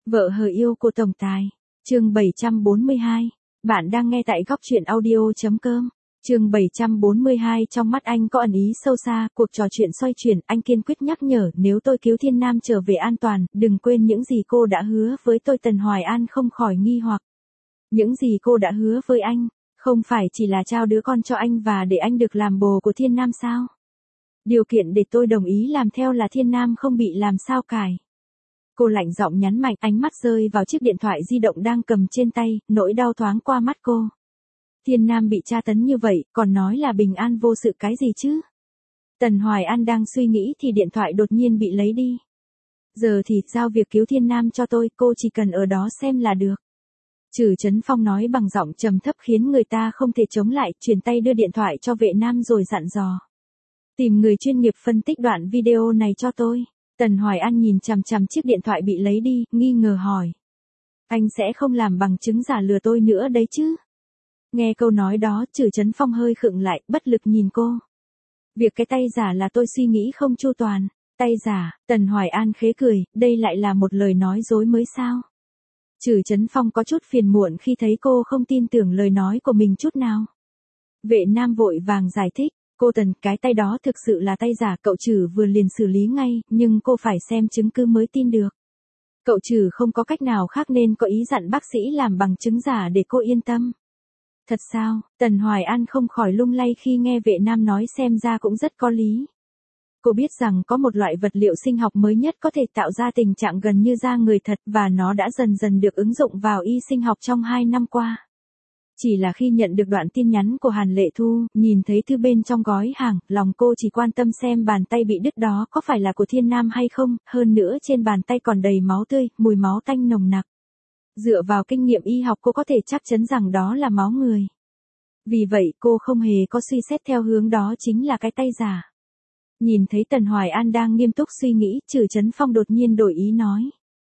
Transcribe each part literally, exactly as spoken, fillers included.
Vợ hờ yêu của tổng tài. Chương bảy trăm bốn mươi hai. Bạn đang nghe tại góc truyện audio.com. Chương bảy trăm bốn mươi hai. Trong mắt anh có ẩn ý sâu xa, cuộc trò chuyện xoay chuyển, anh kiên quyết nhắc nhở, nếu tôi cứu Thiên Nam trở về an toàn, đừng quên những gì cô đã hứa với tôi. Tần Hoài An không khỏi nghi hoặc. Những gì cô đã hứa với anh, không phải chỉ là trao đứa con cho anh và để anh được làm bồ của Thiên Nam sao? Điều kiện để tôi đồng ý làm theo là Thiên Nam không bị làm sao cải. Cô lạnh giọng nhấn mạnh, ánh mắt rơi vào chiếc điện thoại di động đang cầm trên tay, nỗi đau thoáng qua mắt cô. Thiên Nam bị tra tấn như vậy, còn nói là bình an vô sự cái gì chứ? Tần Hoài An đang suy nghĩ thì điện thoại đột nhiên bị lấy đi. Giờ thì giao việc cứu Thiên Nam cho tôi, cô chỉ cần ở đó xem là được. Trử Chấn Phong nói bằng giọng trầm thấp khiến người ta không thể chống lại, chuyển tay đưa điện thoại cho Vệ Nam rồi dặn dò. Tìm người chuyên nghiệp phân tích đoạn video này cho tôi. Tần Hoài An nhìn chằm chằm chiếc điện thoại bị lấy đi, nghi ngờ hỏi. Anh sẽ không làm bằng chứng giả lừa tôi nữa đấy chứ? Nghe câu nói đó, Trử Chấn Phong hơi khựng lại, bất lực nhìn cô. Việc cái tay giả là tôi suy nghĩ không chu toàn. Tay giả, Tần Hoài An khế cười, đây lại là một lời nói dối mới sao? Trử Chấn Phong có chút phiền muộn khi thấy cô không tin tưởng lời nói của mình chút nào. Vệ Nam vội vàng giải thích. Cô Tần, cái tay đó thực sự là tay giả, cậu Trử vừa liền xử lý ngay, nhưng cô phải xem chứng cứ mới tin được. Cậu Trử không có cách nào khác nên có ý dặn bác sĩ làm bằng chứng giả để cô yên tâm. Thật sao? Tần Hoài An không khỏi lung lay khi nghe Vệ Nam nói, xem ra cũng rất có lý. Cô biết rằng có một loại vật liệu sinh học mới nhất có thể tạo ra tình trạng gần như da người thật và nó đã dần dần được ứng dụng vào y sinh học trong hai năm qua. Chỉ là khi nhận được đoạn tin nhắn của Hàn Lệ Thu, nhìn thấy thư bên trong gói hàng, lòng cô chỉ quan tâm xem bàn tay bị đứt đó có phải là của Thiên Nam hay không, hơn nữa trên bàn tay còn đầy máu tươi, mùi máu tanh nồng nặc. Dựa vào kinh nghiệm y học cô có thể chắc chắn rằng đó là máu người. Vì vậy cô không hề có suy xét theo hướng đó chính là cái tay giả. Nhìn thấy Tần Hoài An đang nghiêm túc suy nghĩ, Trử Chấn Phong đột nhiên đổi ý nói.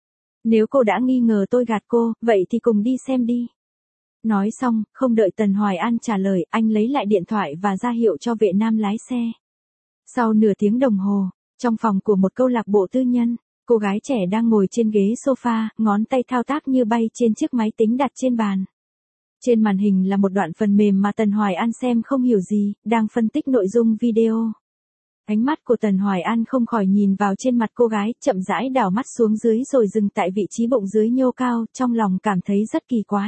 Nếu cô đã nghi ngờ tôi gạt cô, vậy thì cùng đi xem đi. Nói xong, không đợi Tần Hoài An trả lời, anh lấy lại điện thoại và ra hiệu cho Vệ Nam lái xe. Sau nửa tiếng đồng hồ, trong phòng của một câu lạc bộ tư nhân, cô gái trẻ đang ngồi trên ghế sofa, ngón tay thao tác như bay trên chiếc máy tính đặt trên bàn. Trên màn hình là một đoạn phần mềm mà Tần Hoài An xem không hiểu gì, đang phân tích nội dung video. Ánh mắt của Tần Hoài An không khỏi nhìn vào trên mặt cô gái, chậm rãi đảo mắt xuống dưới rồi dừng tại vị trí bụng dưới nhô cao, trong lòng cảm thấy rất kỳ quái.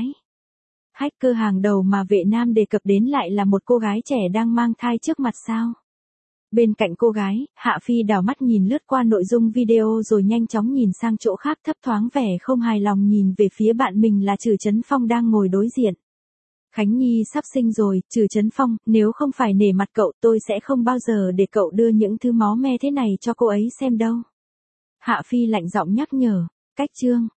Hacker hàng đầu mà Vệ Nam đề cập đến lại là một cô gái trẻ đang mang thai trước mặt sao? Bên cạnh cô gái, Hạ Phi đảo mắt nhìn lướt qua nội dung video rồi nhanh chóng nhìn sang chỗ khác, thấp thoáng vẻ không hài lòng nhìn về phía bạn mình là Trử Chấn Phong đang ngồi đối diện. Khánh Nhi sắp sinh rồi, Trử Chấn Phong, nếu không phải nể mặt cậu tôi sẽ không bao giờ để cậu đưa những thứ máu me thế này cho cô ấy xem đâu. Hạ Phi lạnh giọng nhắc nhở, cách chương.